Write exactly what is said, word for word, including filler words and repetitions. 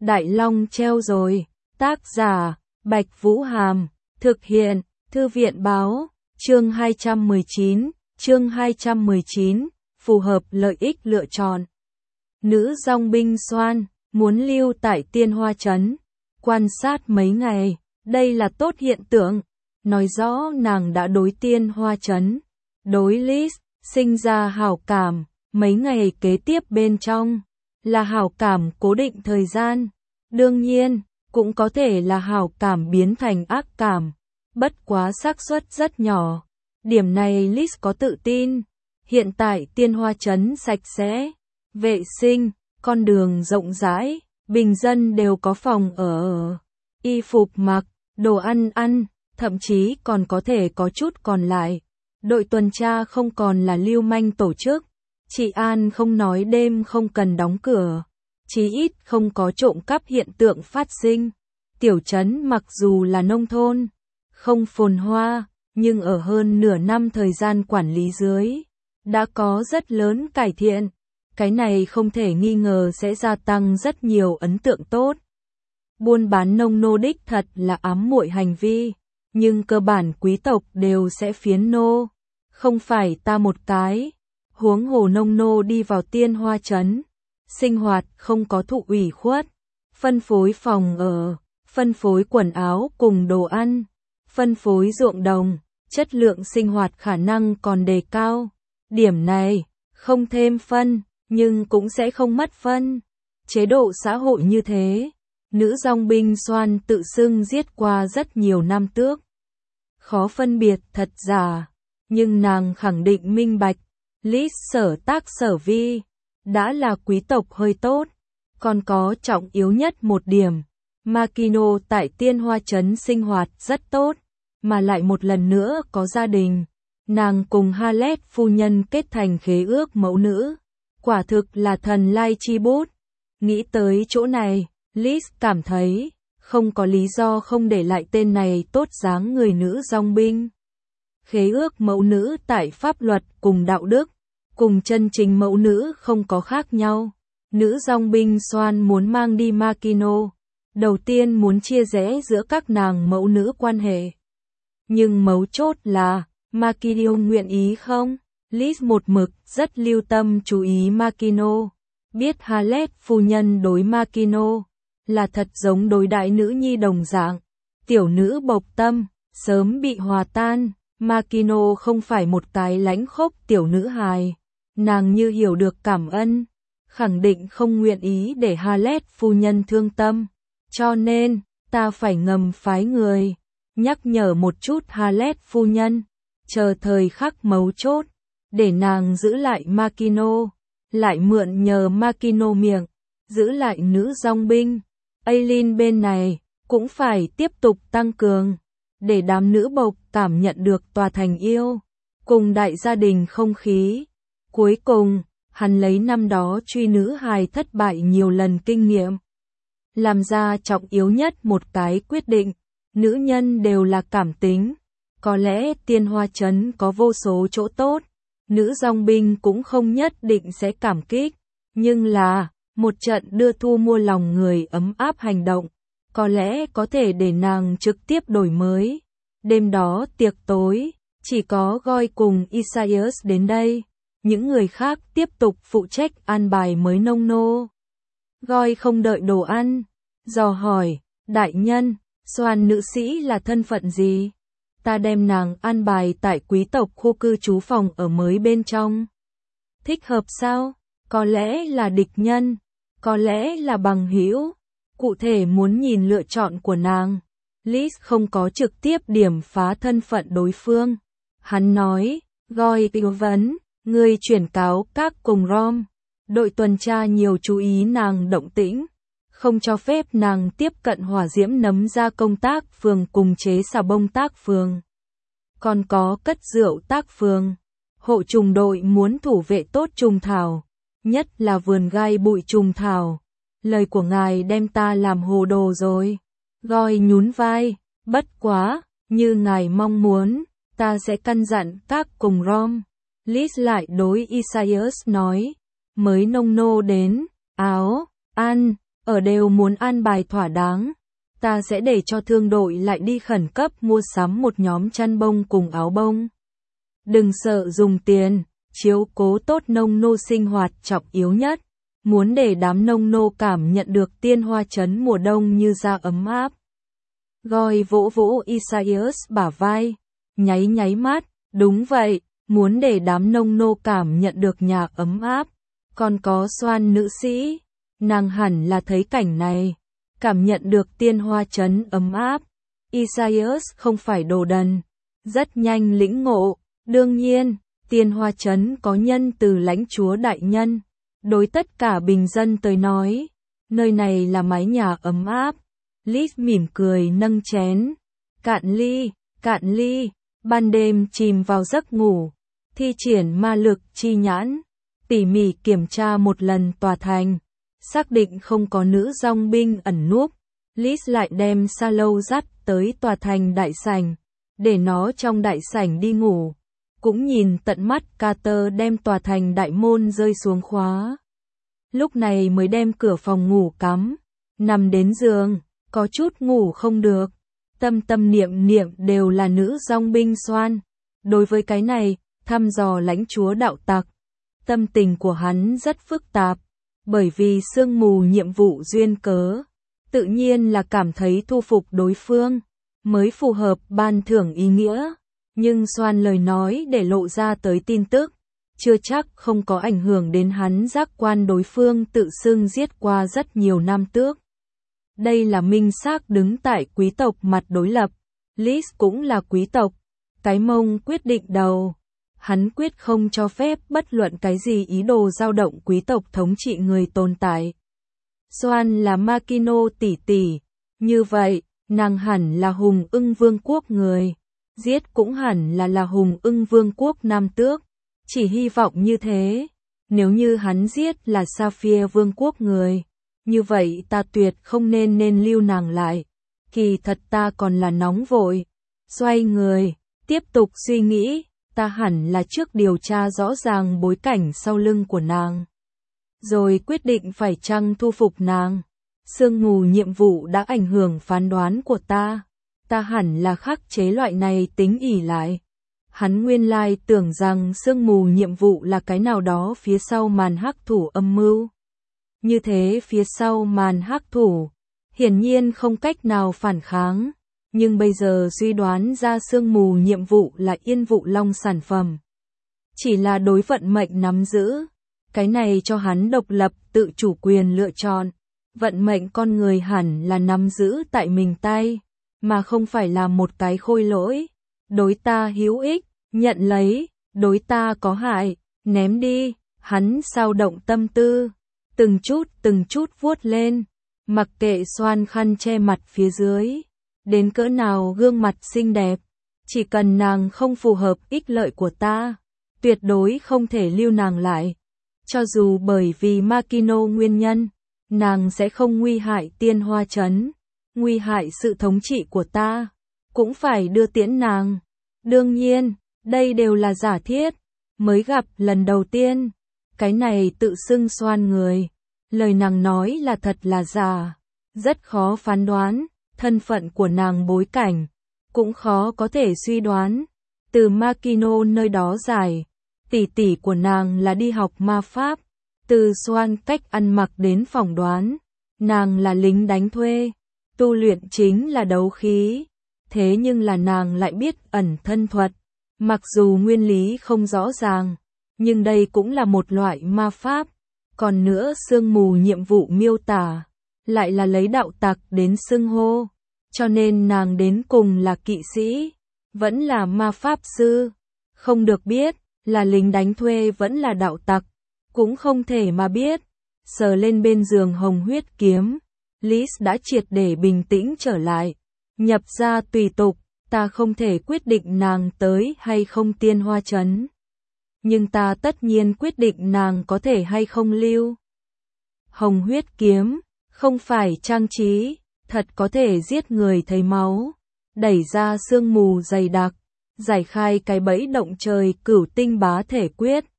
Đại Long treo rồi. Tác giả, Bạch Vũ Hàm. Thực hiện, Thư viện Báo. Chương hai trăm mười chín. Chương hai trăm mười chín. Phù hợp lợi ích lựa chọn. Nữ dòng binh Xoan, muốn lưu tại Tiên Hoa Trấn. Quan sát mấy ngày, đây là tốt hiện tượng. Nói rõ nàng đã đối Tiên Hoa Trấn, đối Liz, sinh ra hảo cảm. Mấy ngày kế tiếp bên trong, là hảo cảm cố định thời gian. Đương nhiên, cũng có thể là hảo cảm biến thành ác cảm. Bất quá xác suất rất nhỏ. Điểm này Liz có tự tin. Hiện tại Tiên Hoa Trấn sạch sẽ, vệ sinh, con đường rộng rãi, bình dân đều có phòng ở, y phục mặc, đồ ăn ăn, thậm chí còn có thể có chút còn lại. Đội tuần tra không còn là lưu manh tổ chức. Chị An không nói đêm không cần đóng cửa. Chí ít không có trộm cắp hiện tượng phát sinh. Tiểu trấn mặc dù là nông thôn, không phồn hoa, nhưng ở hơn nửa năm thời gian quản lý dưới, đã có rất lớn cải thiện. Cái này không thể nghi ngờ sẽ gia tăng rất nhiều ấn tượng tốt. Buôn bán nông nô đích thật là ám muội hành vi, nhưng cơ bản quý tộc đều sẽ phiến nô. Không phải ta một cái. Huống hồ nông nô đi vào Tiên Hoa Trấn, sinh hoạt không có thụ ủy khuất, phân phối phòng ở, phân phối quần áo cùng đồ ăn, phân phối ruộng đồng, chất lượng sinh hoạt khả năng còn đề cao. Điểm này, không thêm phân, nhưng cũng sẽ không mất phân. Chế độ xã hội như thế, nữ dòng binh Xoan tự xưng giết qua rất nhiều năm tước. Khó phân biệt thật giả, nhưng nàng khẳng định minh bạch. Liz sở tác sở vi, đã là quý tộc hơi tốt. Còn có trọng yếu nhất một điểm, Makino tại Tiên Hoa Trấn sinh hoạt rất tốt, mà lại một lần nữa có gia đình. Nàng cùng Halet phu nhân kết thành khế ước mẫu nữ, quả thực là thần lai chi bút. Nghĩ tới chỗ này, Liz cảm thấy, không có lý do không để lại tên này tốt dáng người nữ dòng binh. Khế ước mẫu nữ tại pháp luật cùng đạo đức, cùng chân chính mẫu nữ không có khác nhau. Nữ dòng binh Xoan muốn mang đi Makino, đầu tiên muốn chia rẽ giữa các nàng mẫu nữ quan hệ. Nhưng mấu chốt là, Makino nguyện ý không? Liz một mực rất lưu tâm chú ý Makino. Biết Halet phu nhân đối Makino là thật giống đối đại nữ nhi đồng dạng. Tiểu nữ bộc tâm, sớm bị hòa tan. Makino không phải một cái lãnh khốc tiểu nữ hài. Nàng như hiểu được cảm ơn, khẳng định không nguyện ý để Halet phu nhân thương tâm. Cho nên, ta phải ngầm phái người, nhắc nhở một chút Halet phu nhân, chờ thời khắc mấu chốt, để nàng giữ lại Makino, lại mượn nhờ Makino miệng, giữ lại nữ dòng binh. Aileen bên này, cũng phải tiếp tục tăng cường, để đám nữ bộc cảm nhận được tòa thành yêu, cùng đại gia đình không khí. Cuối cùng, hắn lấy năm đó truy nữ hài thất bại nhiều lần kinh nghiệm, làm ra trọng yếu nhất một cái quyết định. Nữ nhân đều là cảm tính. Có lẽ Tiên Hoa Trấn có vô số chỗ tốt, nữ dòng binh cũng không nhất định sẽ cảm kích. Nhưng là, một trận đưa thu mua lòng người ấm áp hành động, có lẽ có thể để nàng trực tiếp đổi mới. Đêm đó tiệc tối, chỉ có Goy cùng Isaias đến đây. Những người khác tiếp tục phụ trách an bài mới nông nô. Goy không đợi đồ ăn, dò hỏi, đại nhân, Xoan nữ sĩ là thân phận gì? Ta đem nàng an bài tại quý tộc khu cư trú phòng ở mới bên trong. Thích hợp sao? Có lẽ là địch nhân, có lẽ là bằng hữu. Cụ thể muốn nhìn lựa chọn của nàng. Liz không có trực tiếp điểm phá thân phận đối phương. Hắn nói, Goy tư vấn. Người chuyển cáo các cùng Rom, đội tuần tra nhiều chú ý nàng động tĩnh, không cho phép nàng tiếp cận hỏa diễm nấm ra công tác phường cùng chế xà bông tác phường. Còn có cất rượu tác phường, hộ trùng đội muốn thủ vệ tốt trùng thảo, nhất là vườn gai bụi trùng thảo. Lời của ngài đem ta làm hồ đồ rồi. Goy nhún vai, bất quá, như ngài mong muốn, ta sẽ căn dặn các cùng Rom. Liz lại đối Isaias nói, mới nông nô đến, áo, ăn, ở đều muốn an bài thỏa đáng. Ta sẽ để cho thương đội lại đi khẩn cấp mua sắm một nhóm chăn bông cùng áo bông. Đừng sợ dùng tiền, chiếu cố tốt nông nô sinh hoạt trọng yếu nhất. Muốn để đám nông nô cảm nhận được tiên hoa trấn mùa đông như da ấm áp. Goi vỗ vỗ Isaias bả vai, nháy nháy mắt, đúng vậy, muốn để đám nông nô cảm nhận được nhà ấm áp. Còn có Xoan nữ sĩ, nàng hẳn là thấy cảnh này, cảm nhận được tiên hoa trấn ấm áp. Isaias không phải đồ đần, rất nhanh lĩnh ngộ, đương nhiên, tiên hoa trấn có nhân từ lãnh chúa đại nhân. Đối tất cả bình dân tới nói, nơi này là mái nhà ấm áp. Liz mỉm cười nâng chén, cạn ly, cạn ly, ban đêm chìm vào giấc ngủ, thi triển ma lực chi nhãn, tỉ mỉ kiểm tra một lần tòa thành, xác định không có nữ dòng binh ẩn núp. Liz lại đem sa lâu dắt tới tòa thành đại sảnh, để nó trong đại sảnh đi ngủ. Cũng nhìn tận mắt Carter đem tòa thành đại môn rơi xuống khóa. Lúc này mới đem cửa phòng ngủ cắm, nằm đến giường, có chút ngủ không được. Tâm tâm niệm niệm đều là nữ dòng binh Xoan. Đối với cái này, thăm dò lãnh chúa đạo tặc, tâm tình của hắn rất phức tạp, bởi vì sương mù nhiệm vụ duyên cớ, tự nhiên là cảm thấy thu phục đối phương, mới phù hợp ban thưởng ý nghĩa. Nhưng Xoan lời nói để lộ ra tới tin tức, chưa chắc không có ảnh hưởng đến hắn giác quan đối phương tự xưng giết qua rất nhiều năm tước. Đây là minh xác đứng tại quý tộc mặt đối lập. Liz cũng là quý tộc. Cái mông quyết định đầu. Hắn quyết không cho phép bất luận cái gì ý đồ dao động quý tộc thống trị người tồn tại. Xoan là Makino tỷ tỷ. Như vậy, nàng hẳn là hùng ưng vương quốc người. Giết cũng hẳn là là hùng ưng vương quốc nam tước. Chỉ hy vọng như thế. Nếu như hắn giết là Sapphire vương quốc người, như vậy ta tuyệt không nên nên lưu nàng lại. Kỳ thật ta còn là nóng vội. Xoay người, tiếp tục suy nghĩ, ta hẳn là trước điều tra rõ ràng bối cảnh sau lưng của nàng. Rồi quyết định phải chăng thu phục nàng. Sương mù nhiệm vụ đã ảnh hưởng phán đoán của ta. Ta hẳn là khắc chế loại này tính ỷ lại. Hắn nguyên lai tưởng rằng sương mù nhiệm vụ là cái nào đó phía sau màn hắc thủ âm mưu. Như thế phía sau màn hắc thủ, hiển nhiên không cách nào phản kháng. Nhưng bây giờ suy đoán ra sương mù nhiệm vụ là Yên Vụ Long sản phẩm. Chỉ là đối vận mệnh nắm giữ. Cái này cho hắn độc lập tự chủ quyền lựa chọn. Vận mệnh con người hẳn là nắm giữ tại mình tay, mà không phải là một cái khôi lỗi. Đối ta hữu ích, nhận lấy, đối ta có hại, ném đi. Hắn sao động tâm tư, từng chút từng chút vuốt lên, mặc kệ Xoan khăn che mặt phía dưới, đến cỡ nào gương mặt xinh đẹp, chỉ cần nàng không phù hợp ích lợi của ta, tuyệt đối không thể lưu nàng lại. Cho dù bởi vì Makino nguyên nhân, nàng sẽ không nguy hại tiên hoa trấn, nguy hại sự thống trị của ta, cũng phải đưa tiễn nàng. Đương nhiên, đây đều là giả thiết, mới gặp lần đầu tiên, cái này tự xưng Xoan người, lời nàng nói là thật là giả, rất khó phán đoán, thân phận của nàng bối cảnh, cũng khó có thể suy đoán. Từ Makino nơi đó giải, tỷ tỷ của nàng là đi học ma pháp, từ Xoan cách ăn mặc đến phỏng đoán, nàng là lính đánh thuê, tu luyện chính là đấu khí, thế nhưng là nàng lại biết ẩn thân thuật, mặc dù nguyên lý không rõ ràng, nhưng đây cũng là một loại ma pháp. Còn nữa sương mù nhiệm vụ miêu tả, lại là lấy đạo tặc đến xưng hô, cho nên nàng đến cùng là kỵ sĩ, vẫn là ma pháp sư, không được biết, là lính đánh thuê vẫn là đạo tặc, cũng không thể mà biết. Sờ lên bên giường hồng huyết kiếm, Liz đã triệt để bình tĩnh trở lại, nhập ra tùy tục, ta không thể quyết định nàng tới hay không tiên hoa trấn. Nhưng ta tất nhiên quyết định nàng có thể hay không lưu. Hồng huyết kiếm, không phải trang trí, thật có thể giết người thấy máu, đẩy ra sương mù dày đặc, giải khai cái bẫy động trời cửu tinh bá thể quyết.